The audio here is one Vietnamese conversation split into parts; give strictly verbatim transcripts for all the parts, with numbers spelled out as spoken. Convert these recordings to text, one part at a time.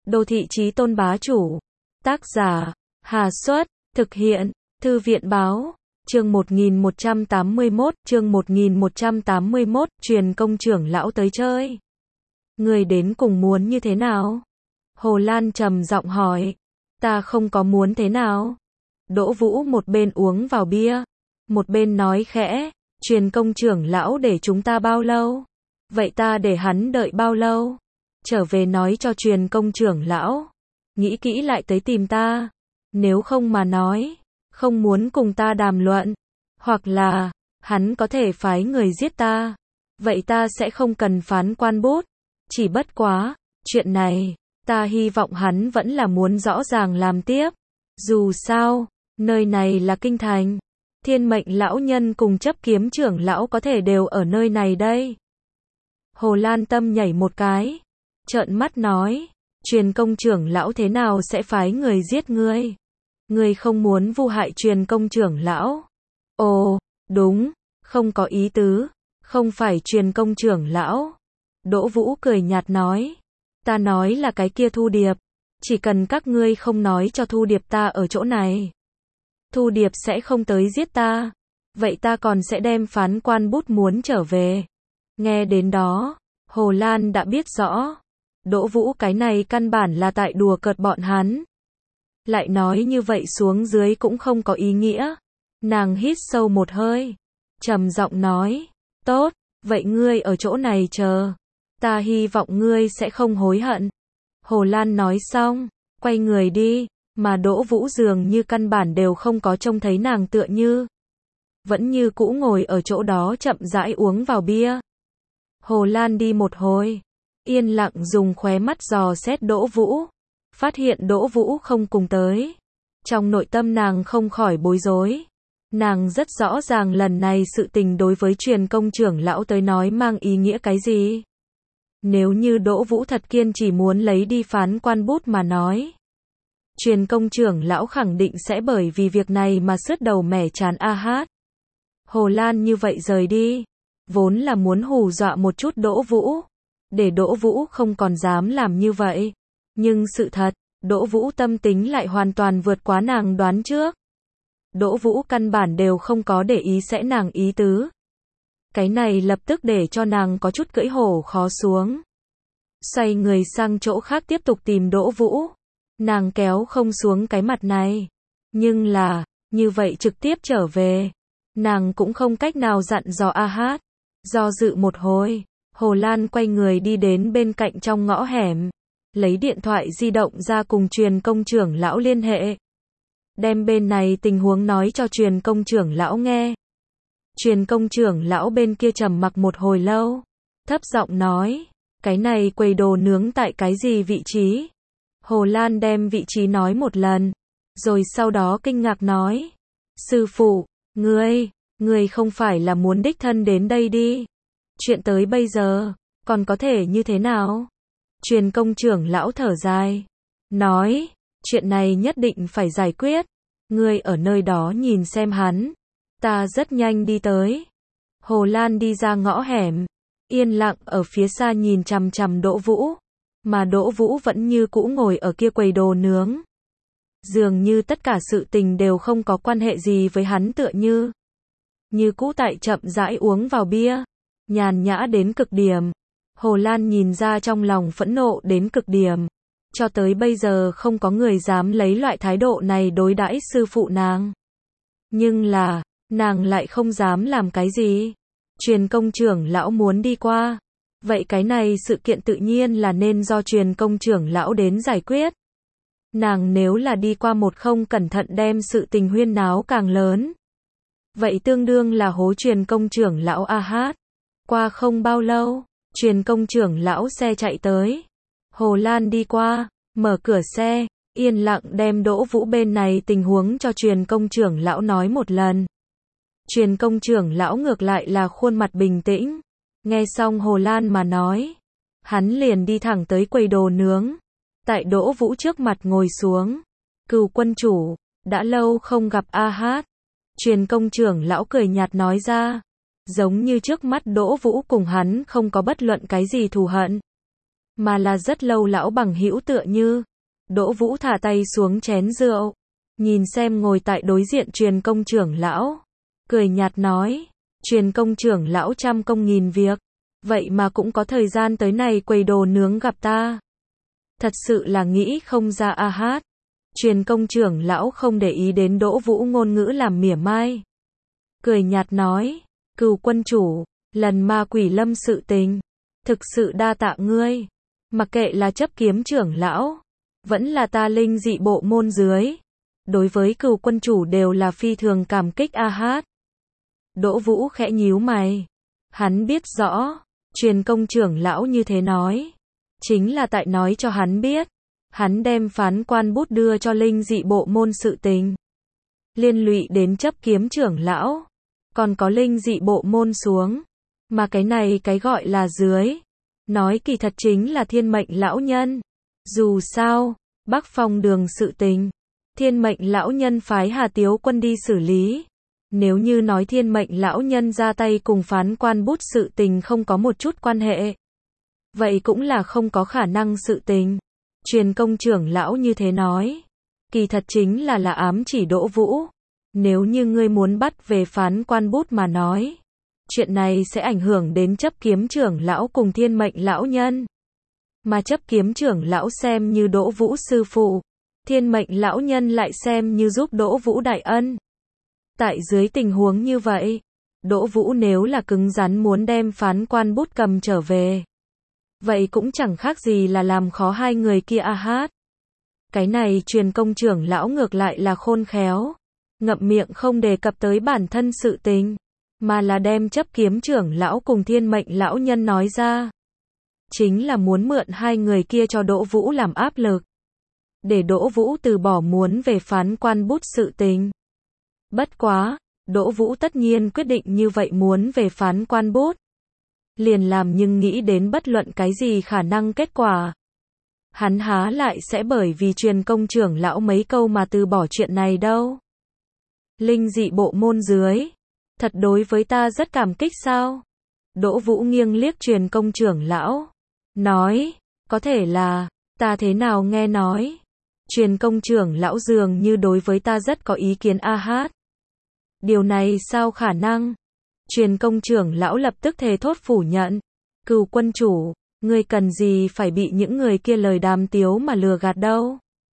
Đô thị chí tôn bá chủ. Tác giả, Hà Xuất, thực hiện, Thư viện báo. Chương một nghìn một trăm tám mươi mốt, chương một nghìn một trăm tám mươi mốt, truyền công trưởng lão tới chơi. Người đến cùng muốn như thế nào? Hồ Lan trầm giọng hỏi. Ta không có muốn thế nào. Đỗ Vũ một bên uống vào bia, một bên nói khẽ, truyền công trưởng lão để chúng ta bao lâu? Vậy ta để hắn đợi bao lâu? Trở về nói cho truyền công trưởng lão, nghĩ kỹ lại tới tìm ta. Nếu không mà nói, không muốn cùng ta đàm luận, hoặc là, hắn có thể phái người giết ta. Vậy ta sẽ không cần phán quan bút. Chỉ bất quá, chuyện này, ta hy vọng hắn vẫn là muốn rõ ràng làm tiếp. Dù sao, nơi này là kinh thành. Thiên mệnh lão nhân cùng chấp kiếm trưởng lão có thể đều ở nơi này đây. Hồ Lan tâm nhảy một cái, trợn mắt nói, truyền công trưởng lão thế nào sẽ phái người giết ngươi? Ngươi không muốn vu hại truyền công trưởng lão? Ồ, đúng, không có ý tứ, không phải truyền công trưởng lão. Đỗ Vũ cười nhạt nói, ta nói là cái kia Thu Điệp, chỉ cần các ngươi không nói cho Thu Điệp ta ở chỗ này, Thu Điệp sẽ không tới giết ta, vậy ta còn sẽ đem phán quan bút muốn trở về. Nghe đến đó, Hồ Lan đã biết rõ, Đỗ Vũ cái này căn bản là tại đùa cợt bọn hắn. Lại nói như vậy xuống dưới cũng không có ý nghĩa. Nàng hít sâu một hơi, trầm giọng nói, tốt, vậy ngươi ở chỗ này chờ, ta hy vọng ngươi sẽ không hối hận. Hồ Lan nói xong, quay người đi, mà Đỗ Vũ dường như căn bản đều không có trông thấy nàng tựa như. Vẫn như cũ ngồi ở chỗ đó chậm rãi uống vào bia. Hồ Lan đi một hồi, yên lặng dùng khóe mắt dò xét Đỗ Vũ, phát hiện Đỗ Vũ không cùng tới. Trong nội tâm nàng không khỏi bối rối. Nàng rất rõ ràng lần này sự tình đối với truyền công trưởng lão tới nói mang ý nghĩa cái gì. Nếu như Đỗ Vũ thật kiên chỉ muốn lấy đi phán quan bút mà nói, truyền công trưởng lão khẳng định sẽ bởi vì việc này mà sứt đầu mẻ chán a hát. Hồ Lan như vậy rời đi, vốn là muốn hù dọa một chút Đỗ Vũ, để Đỗ Vũ không còn dám làm như vậy. Nhưng sự thật, Đỗ Vũ tâm tính lại hoàn toàn vượt quá nàng đoán trước. Đỗ Vũ căn bản đều không có để ý sẽ nàng ý tứ. Cái này lập tức để cho nàng có chút cưỡi hổ khó xuống. Xoay người sang chỗ khác tiếp tục tìm Đỗ Vũ. Nàng kéo không xuống cái mặt này. Nhưng là, như vậy trực tiếp trở về, nàng cũng không cách nào dặn dò a hát. Do dự một hồi, Hồ Lan quay người đi đến bên cạnh trong ngõ hẻm, lấy điện thoại di động ra cùng truyền công trưởng lão liên hệ. Đem bên này tình huống nói cho truyền công trưởng lão nghe. Truyền công trưởng lão bên kia trầm mặc một hồi lâu, thấp giọng nói, cái này quầy đồ nướng tại cái gì vị trí? Hồ Lan đem vị trí nói một lần, rồi sau đó kinh ngạc nói, sư phụ, ngươi, ngươi không phải là muốn đích thân đến đây đi? Chuyện tới bây giờ, còn có thể như thế nào? Truyền công trưởng lão thở dài, nói, chuyện này nhất định phải giải quyết, ngươi ở nơi đó nhìn xem hắn, ta rất nhanh đi tới. Hồ Lan đi ra ngõ hẻm, yên lặng ở phía xa nhìn chằm chằm Đỗ Vũ, mà Đỗ Vũ vẫn như cũ ngồi ở kia quầy đồ nướng. Dường như tất cả sự tình đều không có quan hệ gì với hắn tựa như. Như cũ tại chậm rãi uống vào bia, nhàn nhã đến cực điểm. Hồ Lan nhìn ra trong lòng phẫn nộ đến cực điểm. Cho tới bây giờ không có người dám lấy loại thái độ này đối đãi sư phụ nàng. Nhưng là, nàng lại không dám làm cái gì. Truyền công trưởng lão muốn đi qua. Vậy cái này sự kiện tự nhiên là nên do truyền công trưởng lão đến giải quyết. Nàng nếu là đi qua một không cẩn thận đem sự tình huyên náo càng lớn, vậy tương đương là hố truyền công trưởng lão a hát. Qua không bao lâu, truyền công trưởng lão xe chạy tới. Hồ Lan đi qua, mở cửa xe, yên lặng đem Đỗ Vũ bên này tình huống cho truyền công trưởng lão nói một lần. Truyền công trưởng lão ngược lại là khuôn mặt bình tĩnh. Nghe xong Hồ Lan mà nói, hắn liền đi thẳng tới quầy đồ nướng. Tại Đỗ Vũ trước mặt ngồi xuống. Cừu quân chủ, đã lâu không gặp a hát. Truyền công trưởng lão cười nhạt nói ra. Giống như trước mắt Đỗ Vũ cùng hắn không có bất luận cái gì thù hận. mà là rất lâu lão bằng hữu tựa như. Đỗ Vũ thả tay xuống chén rượu, nhìn xem ngồi tại đối diện Truyền công trưởng lão, cười nhạt nói, Truyền công trưởng lão trăm công nghìn việc, vậy mà cũng có thời gian tới này quầy đồ nướng gặp ta. Thật sự là nghĩ không ra a hát. Truyền công trưởng lão không để ý đến Đỗ Vũ ngôn ngữ làm mỉa mai. Cười nhạt nói, Cừu quân chủ, lần ma quỷ lâm sự tình, thực sự đa tạ ngươi. Mặc kệ là chấp kiếm trưởng lão, vẫn là ta linh dị bộ môn dưới, đối với Cừu quân chủ đều là phi thường cảm kích a hát. Đỗ Vũ khẽ nhíu mày. Hắn biết rõ, Truyền công trưởng lão như thế nói, chính là tại nói cho hắn biết, hắn đem phán quan bút đưa cho linh dị bộ môn sự tình, liên lụy đến chấp kiếm trưởng lão, còn có linh dị bộ môn xuống, mà cái này cái gọi là dưới, nói kỳ thật chính là thiên mệnh lão nhân. Dù sao, Bắc Phong đường sự tình, thiên mệnh lão nhân phái Hà Tiếu quân đi xử lý. Nếu như nói thiên mệnh lão nhân ra tay cùng phán quan bút sự tình không có một chút quan hệ, vậy cũng là không có khả năng sự tình. Truyền công trưởng lão như thế nói, kỳ thật chính là là ám chỉ Đỗ Vũ. Nếu như ngươi muốn bắt về phán quan bút mà nói, chuyện này sẽ ảnh hưởng đến chấp kiếm trưởng lão cùng thiên mệnh lão nhân. Mà chấp kiếm trưởng lão xem như Đỗ Vũ sư phụ, thiên mệnh lão nhân lại xem như giúp Đỗ Vũ đại ân. Tại dưới tình huống như vậy, Đỗ Vũ nếu là cứng rắn muốn đem phán quan bút cầm trở về, vậy cũng chẳng khác gì là làm khó hai người kia a hát. Cái này Truyền công trưởng lão ngược lại là khôn khéo, ngậm miệng không đề cập tới bản thân sự tình, mà là đem chấp kiếm trưởng lão cùng thiên mệnh lão nhân nói ra. Chính là muốn mượn hai người kia cho Đỗ Vũ làm áp lực, để Đỗ Vũ từ bỏ muốn về phán quan bút sự tình. Bất quá, Đỗ Vũ tất nhiên quyết định như vậy muốn về phán quan bút. Liền làm nhưng nghĩ đến bất luận cái gì khả năng kết quả. Hắn há lại sẽ bởi vì Truyền công trưởng lão mấy câu mà từ bỏ chuyện này đâu. Linh dị bộ môn dưới, thật đối với ta rất cảm kích sao? Đỗ Vũ nghiêng liếc Truyền công trưởng lão, nói, có thể là, ta thế nào nghe nói, Truyền công trưởng lão dường như đối với ta rất có ý kiến a hát. Điều này sao khả năng? Truyền công trưởng lão lập tức thề thốt phủ nhận. Cừu quân chủ, ngươi cần gì phải bị những người kia lời đàm tiếu mà lừa gạt đâu?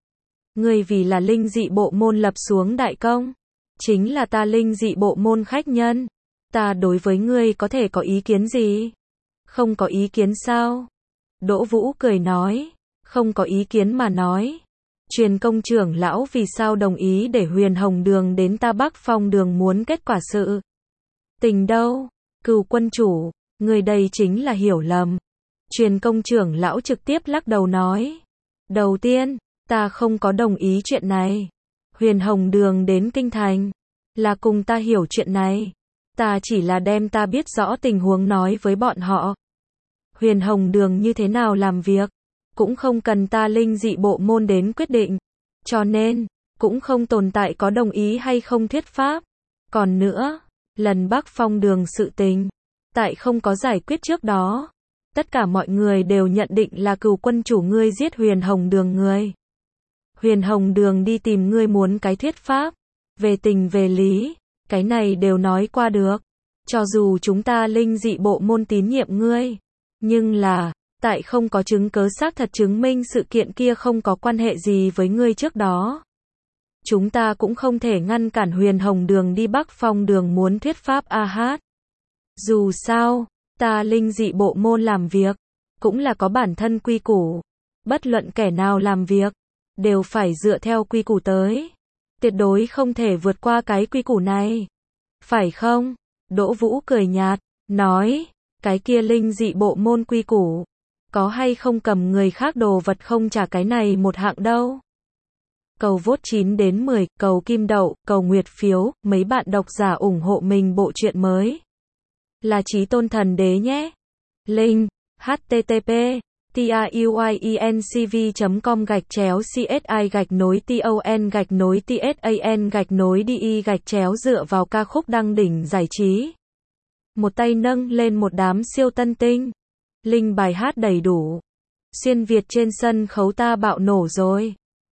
Ngươi vì là linh dị bộ môn lập xuống đại công, chính là ta linh dị bộ môn khách nhân. Ta đối với ngươi có thể có ý kiến gì? Không có ý kiến sao? Đỗ Vũ cười nói, không có ý kiến mà nói. Truyền công trưởng lão vì sao đồng ý để Huyền Hồng Đường đến ta Bắc Phong Đường muốn kết quả sự tình đâu? Cừu quân chủ, người đây chính là hiểu lầm. Truyền công trưởng lão trực tiếp lắc đầu nói, đầu tiên, ta không có đồng ý chuyện này. Huyền Hồng Đường đến Kinh Thành, là cùng ta hiểu chuyện này. Ta chỉ là đem ta biết rõ tình huống nói với bọn họ. Huyền Hồng Đường như thế nào làm việc, cũng không cần ta linh dị bộ môn đến quyết định. Cho nên, cũng không tồn tại có đồng ý hay không thuyết pháp. Còn nữa, lần Bắc Phong Đường sự tình, tại không có giải quyết trước đó, tất cả mọi người đều nhận định là Cừu quân chủ ngươi giết Huyền Hồng Đường người. Huyền Hồng Đường đi tìm ngươi muốn cái thuyết pháp, về tình về lý, cái này đều nói qua được. Cho dù chúng ta linh dị bộ môn tín nhiệm ngươi, nhưng là, tại không có chứng cớ xác thật chứng minh sự kiện kia không có quan hệ gì với ngươi trước đó, chúng ta cũng không thể ngăn cản Huyền Hồng Đường đi Bắc Phong Đường muốn thuyết pháp a hát. Dù sao, ta linh dị bộ môn làm việc, cũng là có bản thân quy củ. Bất luận kẻ nào làm việc, đều phải dựa theo quy củ tới. Tuyệt đối không thể vượt qua cái quy củ này. Phải không? Đỗ Vũ cười nhạt, nói, cái kia linh dị bộ môn quy củ, có hay không cầm người khác đồ vật không trả cái này một hạng đâu. Cầu vote chín đến mười, cầu kim đậu, cầu nguyệt phiếu, mấy bạn độc giả ủng hộ mình bộ truyện mới. Là Chí Tôn Thần Đế nhé. Link, http tuyencv chấm com gạch chéo csi gạch nối ton gạch nối tsan gạch nối di gạch chéo dựa vào ca khúc đăng đỉnh giải trí. Một tay nâng lên một đám siêu tân tinh. Link bài hát đầy đủ. Xuyên Việt trên sân khấu ta bạo nổ rồi.